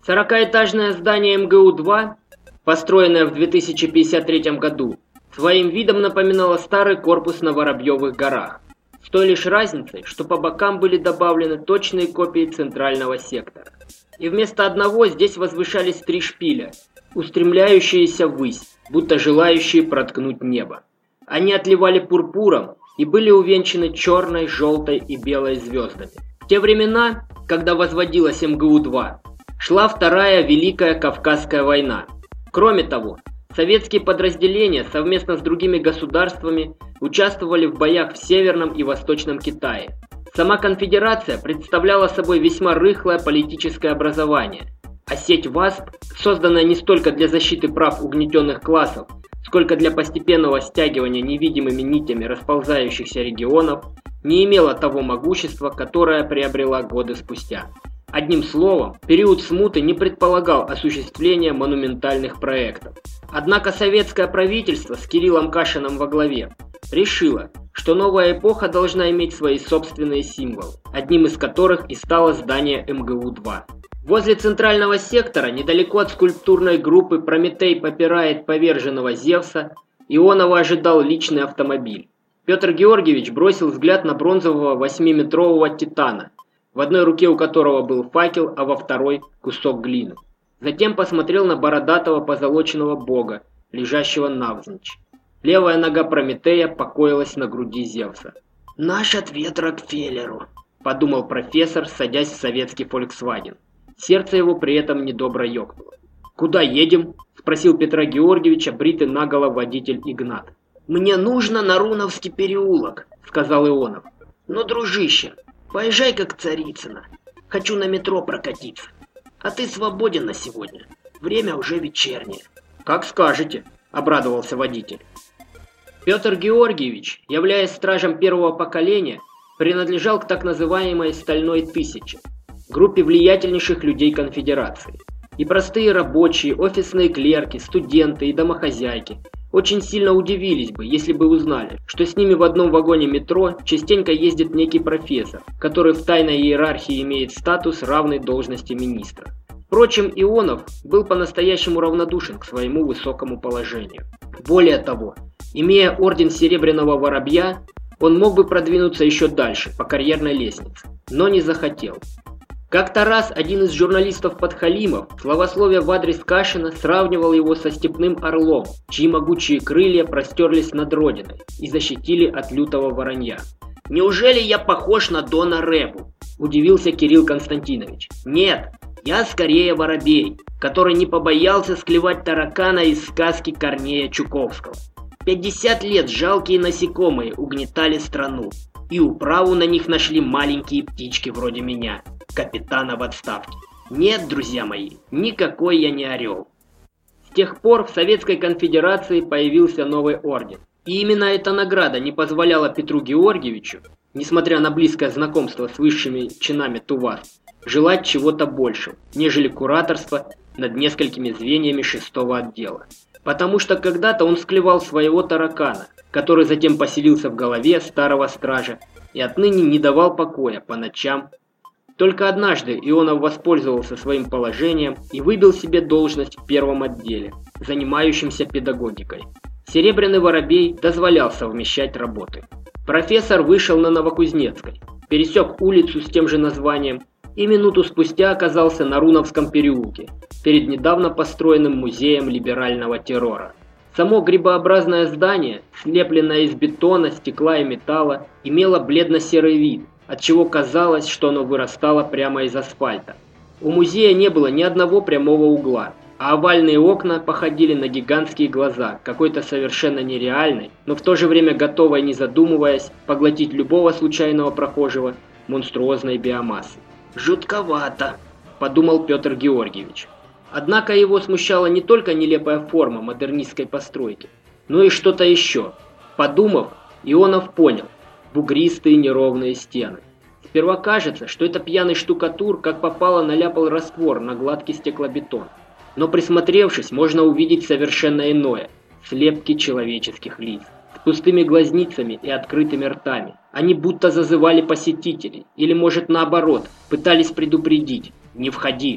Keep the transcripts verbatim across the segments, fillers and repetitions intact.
Сорокаэтажное здание эм гэ у-два, построенное в две тысячи пятьдесят третьем году, своим видом напоминало старый корпус на Воробьевых горах, с той лишь разницей, что по бокам были добавлены точные копии центрального сектора. И вместо одного здесь возвышались три шпиля, устремляющиеся ввысь, будто желающие проткнуть небо. Они отливали пурпуром и были увенчаны черной, желтой и белой звездами. В те времена, когда возводилась эм гэ у-два, шла Вторая Великая Кавказская война. Кроме того, советские подразделения совместно с другими государствами участвовали в боях в Северном и Восточном Китае. Сама конфедерация представляла собой весьма рыхлое политическое образование, а сеть ВАСП, созданная не столько для защиты прав угнетенных классов, сколько для постепенного стягивания невидимыми нитями расползающихся регионов, не имела того могущества, которое приобрела годы спустя. Одним словом, период смуты не предполагал осуществления монументальных проектов. Однако советское правительство с Кириллом Кашиным во главе решило, что новая эпоха должна иметь свои собственные символы, одним из которых и стало здание эм гэ у-два. Возле центрального сектора, недалеко от скульптурной группы «Прометей попирает поверженного Зевса», Ионова ожидал личный автомобиль. Петр Георгиевич бросил взгляд на бронзового восьмиметрового титана, в одной руке у которого был факел, а во второй – кусок глины. Затем посмотрел на бородатого позолоченного бога, лежащего навзничь. Левая нога Прометея покоилась на груди Зевса. «Наш ответ Рокфеллеру», – подумал профессор, садясь в советский Volkswagen. Сердце его при этом недобро ёкнуло. «Куда едем?» – спросил Петра Георгиевича бритый наголо водитель Игнат. «Мне нужно на Руновский переулок», – сказал Ионов. «Но, дружище, поезжай-ка к Царицыно. Хочу на метро прокатиться. А ты свободен на сегодня. Время уже вечернее». «Как скажете», – обрадовался водитель. Петр Георгиевич, являясь стражем первого поколения, принадлежал к так называемой «Стальной тысяче», группе влиятельнейших людей конфедерации. И простые рабочие, офисные клерки, студенты и домохозяйки очень сильно удивились бы, если бы узнали, что с ними в одном вагоне метро частенько ездит некий профессор, который в тайной иерархии имеет статус, равный должности министра. Впрочем, Ионов был по-настоящему равнодушен к своему высокому положению. Более того, имея орден Серебряного Воробья, он мог бы продвинуться еще дальше по карьерной лестнице, но не захотел. Как-то раз один из журналистов-подхалимов, славословия в адрес Кашина, сравнивал его со степным орлом, чьи могучие крылья простерлись над родиной и защитили от лютого воронья. «Неужели я похож на Дона Рэбу?» – удивился Кирилл Константинович. «Нет, я скорее воробей, который не побоялся склевать таракана из сказки Корнея Чуковского. пятьдесят лет жалкие насекомые угнетали страну, и управу на них нашли маленькие птички вроде меня, капитана в отставке. Нет, друзья мои, никакой я не орел». С тех пор в Советской Конфедерации появился новый орден. И именно эта награда не позволяла Петру Георгиевичу, несмотря на близкое знакомство с высшими чинами ТУВАС, желать чего-то большего, нежели кураторство над несколькими звеньями шестого отдела. Потому что когда-то он склевал своего таракана, который затем поселился в голове старого стража и отныне не давал покоя по ночам. Только однажды Ионов воспользовался своим положением и выбил себе должность в первом отделе, занимающемся педагогикой. Серебряный Воробей дозволял совмещать работы. Профессор вышел на Новокузнецкой, пересек улицу с тем же названием и минуту спустя оказался на Руновском переулке, перед недавно построенным музеем либерального террора. Само грибообразное здание, слепленное из бетона, стекла и металла, имело бледно-серый вид, отчего казалось, что оно вырастало прямо из асфальта. У музея не было ни одного прямого угла, а овальные окна походили на гигантские глаза какой-то совершенно нереальной, но в то же время готовой, не задумываясь, поглотить любого случайного прохожего монструозной биомассы. «Жутковато», – подумал Петр Георгиевич. Однако его смущала не только нелепая форма модернистской постройки, но и что-то еще. Подумав, Ионов понял – бугристые неровные стены. Сперва кажется, что это пьяный штукатур, как попало, наляпал раствор на гладкий стеклобетон. Но присмотревшись, можно увидеть совершенно иное – слепки человеческих лиц. С пустыми глазницами и открытыми ртами. Они будто зазывали посетителей, или, может, наоборот, пытались предупредить – не входи.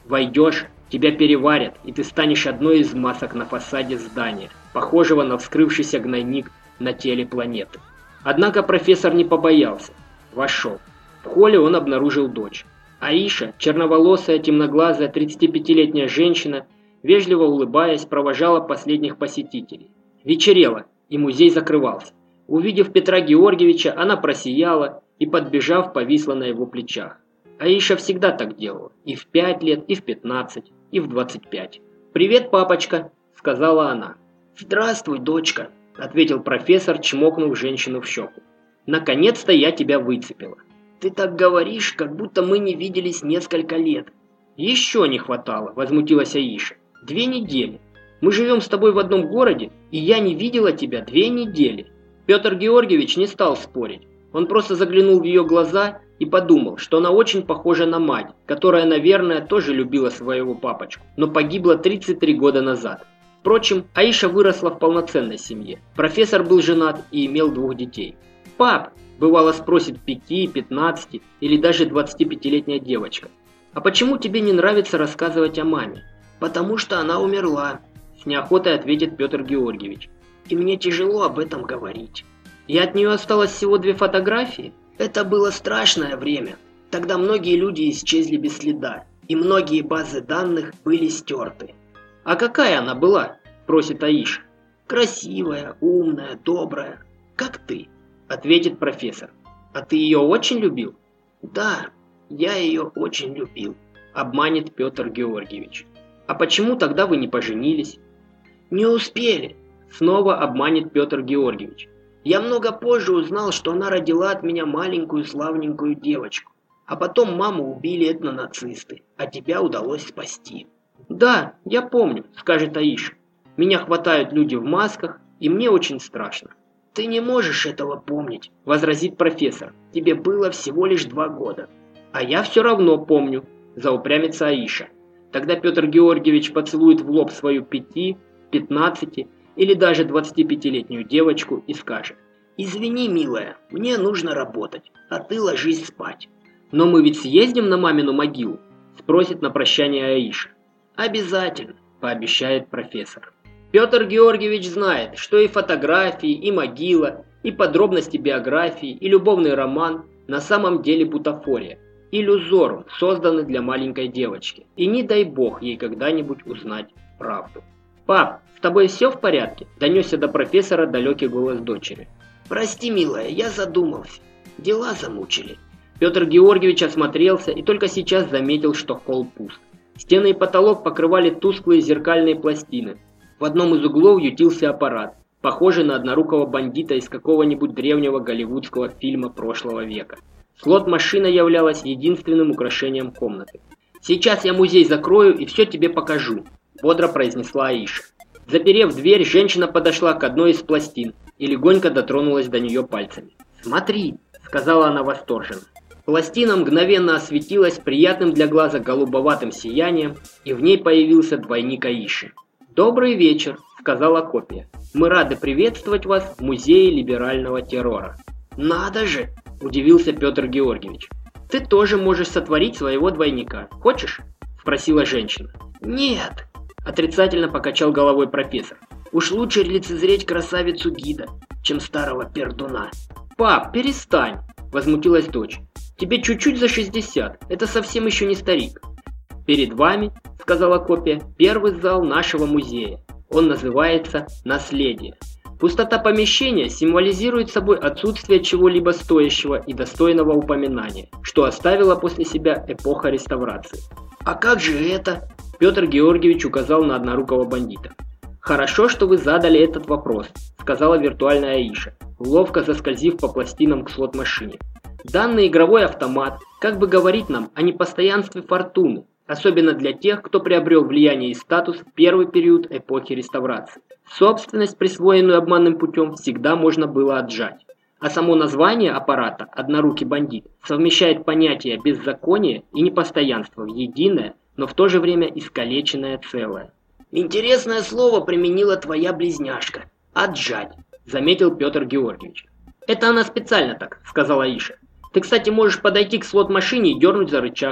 Войдешь, тебя переварят, и ты станешь одной из масок на фасаде здания, похожего на вскрывшийся гнойник на теле планеты. Однако профессор не побоялся. Вошел. В холле он обнаружил дочь. Аиша, черноволосая, темноглазая, тридцатипятилетняя женщина, вежливо улыбаясь, провожала последних посетителей. Вечерело, и музей закрывался. Увидев Петра Георгиевича, она просияла и, подбежав, повисла на его плечах. Аиша всегда так делала, и в пять лет, и в пятнадцать, и в двадцать пять. «Привет, папочка», — сказала она. «Здравствуй, дочка», — ответил профессор, чмокнув женщину в щеку. «Наконец-то я тебя выцепила». «Ты так говоришь, как будто мы не виделись несколько лет». «Еще не хватало», — возмутилась Аиша. «Две недели. Мы живем с тобой в одном городе, и я не видела тебя две недели». Петр Георгиевич не стал спорить. Он просто заглянул в ее глаза и подумал, что она очень похожа на мать, которая, наверное, тоже любила своего папочку, но погибла тридцать три года назад. Впрочем, Аиша выросла в полноценной семье. Профессор был женат и имел двух детей. «Пап», — бывало спросит пяти, пятнадцати или даже двадцатипятилетняя девочка, «а почему тебе не нравится рассказывать о маме?» «Потому что она умерла», — с неохотой ответит Петр Георгиевич. «И мне тяжело об этом говорить». «И от нее осталось всего две фотографии?» «Это было страшное время. Тогда многие люди исчезли без следа, и многие базы данных были стерты». «А какая она была?» – просит Аиша. «Красивая, умная, добрая, как ты», – ответит профессор. «А ты ее очень любил?» «Да, я ее очень любил», – обманет Петр Георгиевич. «А почему тогда вы не поженились?» «Не успели», – снова обманет Петр Георгиевич. «Я много позже узнал, что она родила от меня маленькую славненькую девочку. А потом маму убили этнонацисты, а тебя удалось спасти». «Да, я помню», — скажет Аиша. «Меня хватают люди в масках, и мне очень страшно». «Ты не можешь этого помнить», — возразит профессор. «Тебе было всего лишь два года». «А я все равно помню», — заупрямится Аиша. Тогда Петр Георгиевич поцелует в лоб свою пяти, пятнадцати или даже двадцатипятилетнюю девочку и скажет: «Извини, милая, мне нужно работать, а ты ложись спать». «Но мы ведь съездим на мамину могилу?» — спросит на прощание Аиша. «Обязательно», — пообещает профессор. Петр Георгиевич знает, что и фотографии, и могила, и подробности биографии, и любовный роман на самом деле бутафория, иллюзорум, созданный для маленькой девочки. И не дай бог ей когда-нибудь узнать правду. «Пап, с тобой все в порядке?» – донесся до профессора далекий голос дочери. «Прости, милая, я задумался. Дела замучили». Петр Георгиевич осмотрелся и только сейчас заметил, что холл пуст. Стены и потолок покрывали тусклые зеркальные пластины. В одном из углов ютился аппарат, похожий на однорукого бандита из какого-нибудь древнего голливудского фильма прошлого века. Слот-машина являлась единственным украшением комнаты. «Сейчас я музей закрою и все тебе покажу», – бодро произнесла Аиша. Заперев дверь, женщина подошла к одной из пластин и легонько дотронулась до нее пальцами. «Смотри», – сказала она восторженно. Пластина мгновенно осветилась приятным для глаза голубоватым сиянием, и в ней появился двойник Аиши. «Добрый вечер», — сказала копия. «Мы рады приветствовать вас в Музее либерального террора». «Надо же!» — удивился Петр Георгиевич. «Ты тоже можешь сотворить своего двойника. Хочешь?» — спросила женщина. «Нет», — отрицательно покачал головой профессор. «Уж лучше лицезреть красавицу гида, чем старого пердуна». «Пап, перестань!» — возмутилась дочь. «Тебе чуть-чуть за шестьдесят, это совсем еще не старик». «Перед вами, — сказала копия, — первый зал нашего музея. Он называется «Наследие». Пустота помещения символизирует собой отсутствие чего-либо стоящего и достойного упоминания, что оставила после себя эпоха реставрации». «А как же это?» — Петр Георгиевич указал на однорукого бандита. «Хорошо, что вы задали этот вопрос», — сказала виртуальная Аиша, ловко заскользив по пластинам к слот-машине. «Данный игровой автомат как бы говорит нам о непостоянстве фортуны, особенно для тех, кто приобрел влияние и статус в первый период эпохи реставрации. Собственность, присвоенную обманным путем, всегда можно было отжать. А само название аппарата «Однорукий бандит» совмещает понятия беззакония и непостоянства в единое, но в то же время искалеченное целое». «Интересное слово применила твоя близняшка. Отжать», — заметил Петр Георгиевич. «Это она специально так», — сказала Аиша. «Ты, кстати, можешь подойти к слот-машине и дернуть за рычаг.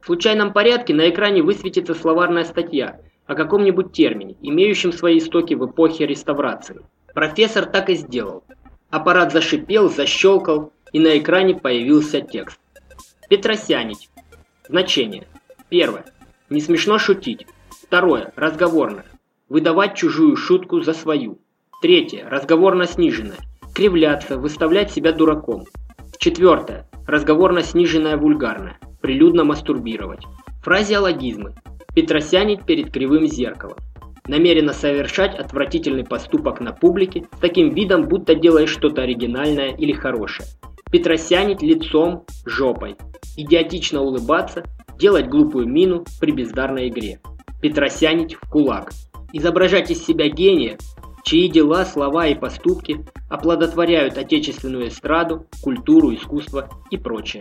В случайном порядке на экране высветится словарная статья о каком-нибудь термине, имеющем свои истоки в эпохе реставрации. Профессор так и сделал. Аппарат зашипел, защелкал, и на экране появился текст. Петросянить. Значение. Первое. Не смешно шутить. Второе. Разговорное. Выдавать чужую шутку за свою. Третье. Разговорно-сниженное. Кривляться, выставлять себя дураком. Четвертое. Разговорно-сниженное вульгарное. Прилюдно мастурбировать. Фразеологизмы. Петросянить перед кривым зеркалом. Намеренно совершать отвратительный поступок на публике с таким видом, будто делаешь что-то оригинальное или хорошее. Петросянить лицом, жопой. Идиотично улыбаться, делать глупую мину при бездарной игре. Петросянить в кулак. Изображать из себя гения, чьи дела, слова и поступки оплодотворяют отечественную эстраду, культуру, искусство и прочее.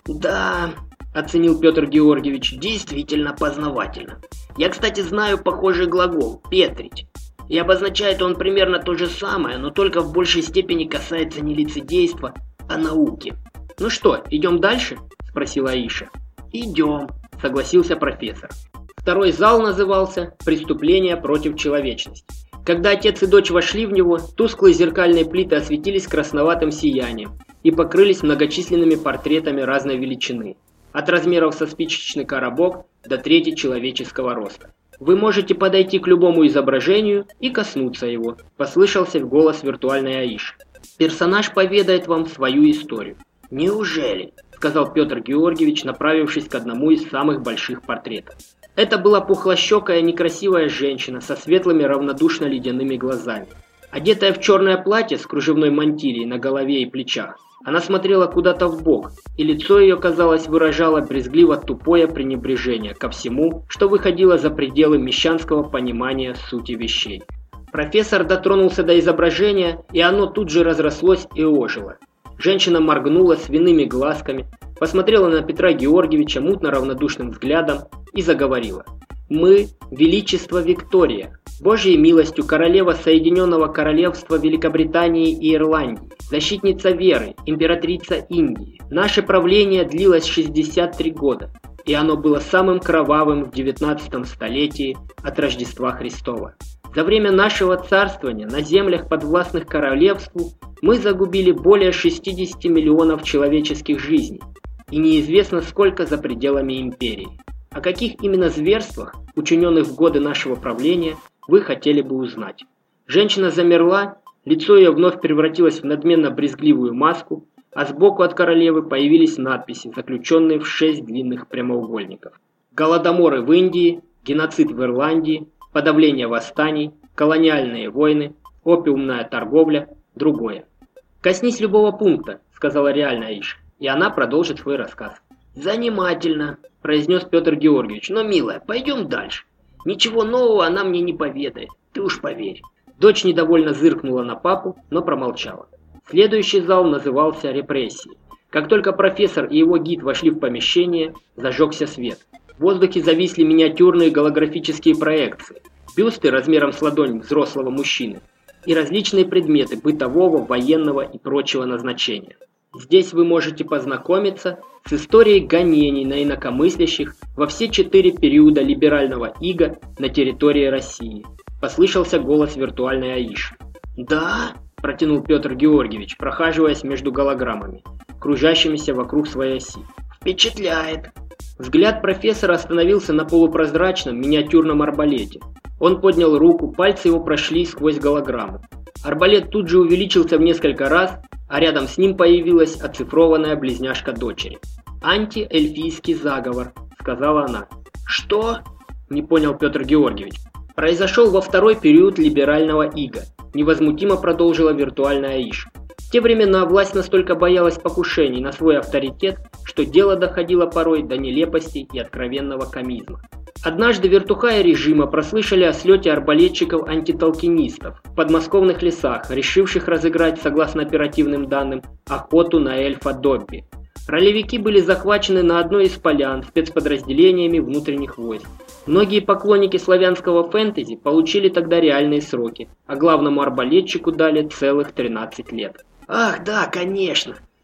Да, оценил Петр Георгиевич, действительно познавательно. Я, кстати, знаю похожий глагол «петрить». И обозначает он примерно то же самое, но только в большей степени касается не лицедейства, а науки. Ну что, идем дальше? Спросила Аиша. Идем, согласился профессор. Второй зал назывался «Преступление против человечности». Когда отец и дочь вошли в него, тусклые зеркальные плиты осветились красноватым сиянием и покрылись многочисленными портретами разной величины, от размеров со спичечный коробок до трети человеческого роста. «Вы можете подойти к любому изображению и коснуться его», – послышался голос виртуальной Аиши. «Персонаж поведает вам свою историю». «Неужели?» – сказал Петр Георгиевич, направившись к одному из самых больших портретов. Это была пухлощекая некрасивая женщина со светлыми равнодушно-ледяными глазами. Одетая в черное платье с кружевной мантильей на голове и плечах, она смотрела куда-то вбок, и лицо ее, казалось, выражало брезгливо тупое пренебрежение ко всему, что выходило за пределы мещанского понимания сути вещей. Профессор дотронулся до изображения, и оно тут же разрослось и ожило. Женщина моргнула свиными глазками, посмотрела на Петра Георгиевича мутно-равнодушным взглядом и заговорила. «Мы – Величество Виктория, Божьей милостью королева Соединенного Королевства Великобритании и Ирландии, защитница веры, императрица Индии. Наше правление длилось шестьдесят три года, и оно было самым кровавым в девятнадцатом столетии от Рождества Христова. За время нашего царствования на землях, подвластных королевству, мы загубили более шестидесяти миллионов человеческих жизней, и неизвестно сколько за пределами империи. О каких именно зверствах, учиненных в годы нашего правления, вы хотели бы узнать?» Женщина замерла, лицо ее вновь превратилось в надменно-брезгливую маску, а сбоку от королевы появились надписи, заключенные в шесть длинных прямоугольников. Голодоморы в Индии, геноцид в Ирландии, подавление восстаний, колониальные войны, опиумная торговля, другое. «Коснись любого пункта», — сказала реальная Аиша, и она продолжит свой рассказ. «Занимательно», — произнес Петр Георгиевич, — «но, милая, пойдем дальше. Ничего нового она мне не поведает, ты уж поверь». Дочь недовольно зыркнула на папу, но промолчала. Следующий зал назывался «Репрессии». Как только профессор и его гид вошли в помещение, зажегся свет. В воздухе зависли миниатюрные голографические проекции, бюсты размером с ладонь взрослого мужчины и различные предметы бытового, военного и прочего назначения. Здесь вы можете познакомиться с историей гонений на инакомыслящих во все четыре периода либерального ига на территории России. Послышался голос виртуальной Аиши. «Да?» – протянул Петр Георгиевич, прохаживаясь между голограммами, кружащимися вокруг своей оси. «Впечатляет!» Взгляд профессора остановился на полупрозрачном миниатюрном арбалете. Он поднял руку, пальцы его прошли сквозь голограмму. Арбалет тут же увеличился в несколько раз, а рядом с ним появилась оцифрованная близняшка дочери. «Антиэльфийский заговор», — сказала она. «Что?» — не понял Петр Георгиевич. «Произошел во второй период либерального ига», — невозмутимо продолжила виртуальная Аиша. В те времена власть настолько боялась покушений на свой авторитет, что дело доходило порой до нелепости и откровенного комизма. Однажды вертухаи режима прослышали о слете арбалетчиков-антитолкинистов в подмосковных лесах, решивших разыграть, согласно оперативным данным, охоту на эльфа Добби. Ролевики были захвачены на одной из полян спецподразделениями внутренних войск. Многие поклонники славянского фэнтези получили тогда реальные сроки, а главному арбалетчику дали целых тринадцать лет. «Ах, да, конечно!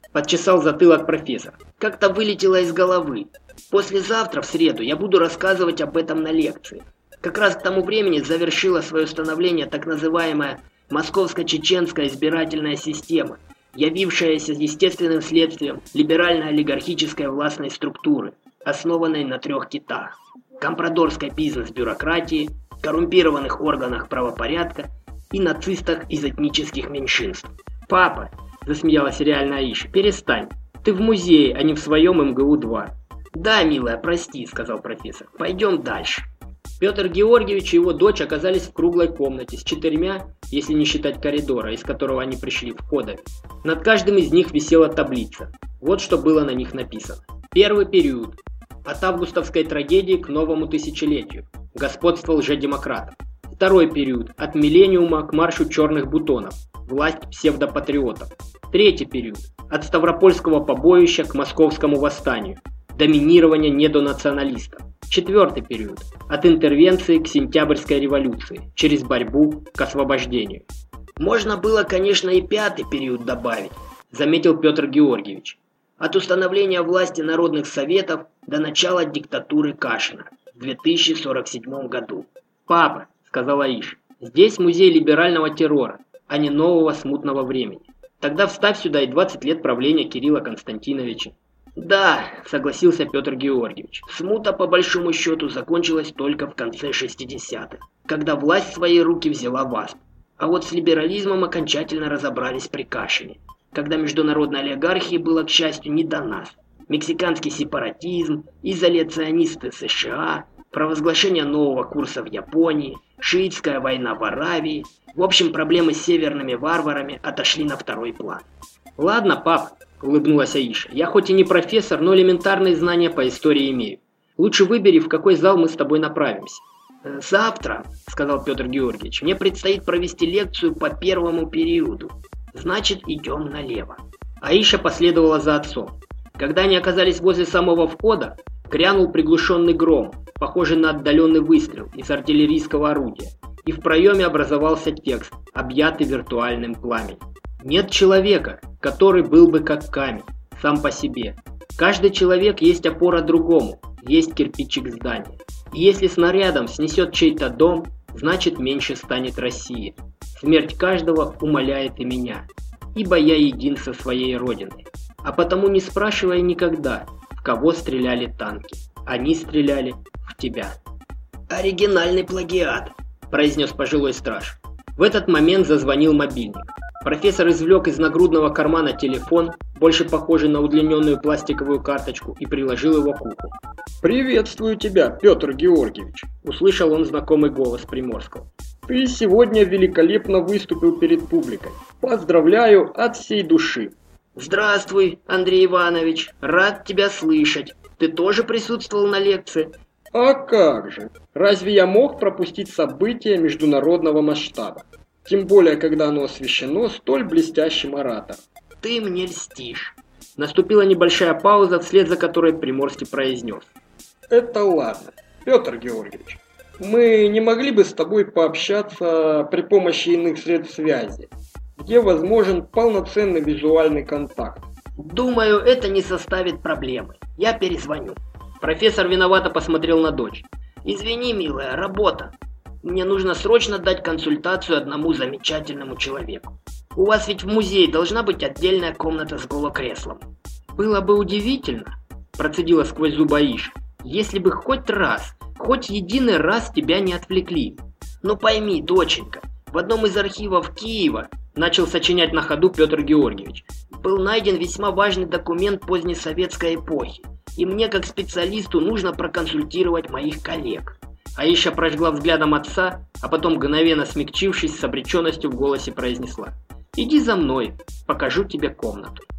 Подчесал затылок профессор. Как-то вылетело из головы. Послезавтра, в среду, я буду рассказывать об этом на лекции. Как раз к тому времени завершила свое становление так называемая Московско-чеченская избирательная система, явившаяся естественным следствием либерально-олигархической властной структуры, основанной на трех китах – компрадорской бизнес-бюрократии, коррумпированных органах правопорядка и нацистах из этнических меньшинств. «Папа», – засмеялась реально Аиша, – «перестань. Ты в музее, а не в своем эм гэ у два». «Да, милая, прости», – сказал профессор. «Пойдем дальше». Петр Георгиевич и его дочь оказались в круглой комнате с четырьмя, если не считать коридора, из которого они пришли, входами. Над каждым из них висела таблица. Вот что было на них написано. Первый период. От августовской трагедии к новому тысячелетию. Господство лжедемократов. Второй период. От миллениума к маршу черных бутонов. Власть псевдопатриотов. Третий период. От Ставропольского побоища к московскому восстанию. Доминирование недонационалистов. Четвертый период. От интервенции к сентябрьской революции, через борьбу к освобождению. Можно было, конечно, и пятый период добавить, заметил Петр Георгиевич. От установления власти народных советов до начала диктатуры Кашина в две тысячи сорок седьмом году. «Папа», — сказала Аиша, — «здесь музей либерального террора, а не нового смутного времени. Тогда вставь сюда и двадцать лет правления Кирилла Константиновича». «Да», — согласился Петр Георгиевич, — «смута по большому счету закончилась только в конце шестидесятых, когда власть в свои руки взяла ВАСП. А вот с либерализмом окончательно разобрались при Кашине, когда международной олигархии было, к счастью, не до нас. Мексиканский сепаратизм, изоляционисты США, провозглашение нового курса в Японии, шиитская война в Аравии. В общем, проблемы с северными варварами отошли на второй план». «Ладно, пап», — улыбнулась Аиша, — «я хоть и не профессор, но элементарные знания по истории имею. Лучше выбери, в какой зал мы с тобой направимся». «Завтра», — сказал Петр Георгиевич, — «мне предстоит провести лекцию по первому периоду. Значит, идем налево». Аиша последовала за отцом. Когда они оказались возле самого входа, грянул приглушенный гром, похожий на отдаленный выстрел из артиллерийского орудия, и в проеме образовался текст, объятый виртуальным пламенем. «Нет человека, который был бы как камень, сам по себе. Каждый человек есть опора другому, есть кирпичик здания. И если снарядом снесет чей-то дом, значит меньше станет Россия. Смерть каждого умаляет и меня, ибо я един со своей родиной. А потому не спрашивай никогда, в кого стреляли танки. Они стреляли в тебя». «Оригинальный плагиат», – произнес пожилой страж. В этот момент зазвонил мобильник. Профессор извлек из нагрудного кармана телефон, больше похожий на удлиненную пластиковую карточку, и приложил его к уху. «Приветствую тебя, Петр Георгиевич», – услышал он знакомый голос Приморского. «Ты сегодня великолепно выступил перед публикой. Поздравляю от всей души». «Здравствуй, Андрей Иванович, рад тебя слышать. Ты тоже присутствовал на лекции?» «А как же? Разве я мог пропустить событие международного масштаба? Тем более, когда оно освещено столь блестящим оратором». «Ты мне льстишь». Наступила небольшая пауза, вслед за которой Приморский произнес. «Это ладно, Петр Георгиевич. Мы не могли бы с тобой пообщаться при помощи иных средств связи, где возможен полноценный визуальный контакт?» «Думаю, это не составит проблемы. Я перезвоню». Профессор виновато посмотрел на дочь. «Извини, милая, работа. Мне нужно срочно дать консультацию одному замечательному человеку. У вас ведь в музее должна быть отдельная комната с голокреслом». «Было бы удивительно», – процедила сквозь зубы Аиша, – «если бы хоть раз, хоть единый раз тебя не отвлекли». «Ну пойми, доченька, в одном из архивов Киева, – начал сочинять на ходу Петр Георгиевич, – был найден весьма важный документ позднесоветской эпохи, и мне как специалисту нужно проконсультировать моих коллег». Аиша прожгла взглядом отца, а потом, мгновенно смягчившись, с обреченностью в голосе произнесла: «Иди за мной, покажу тебе комнату».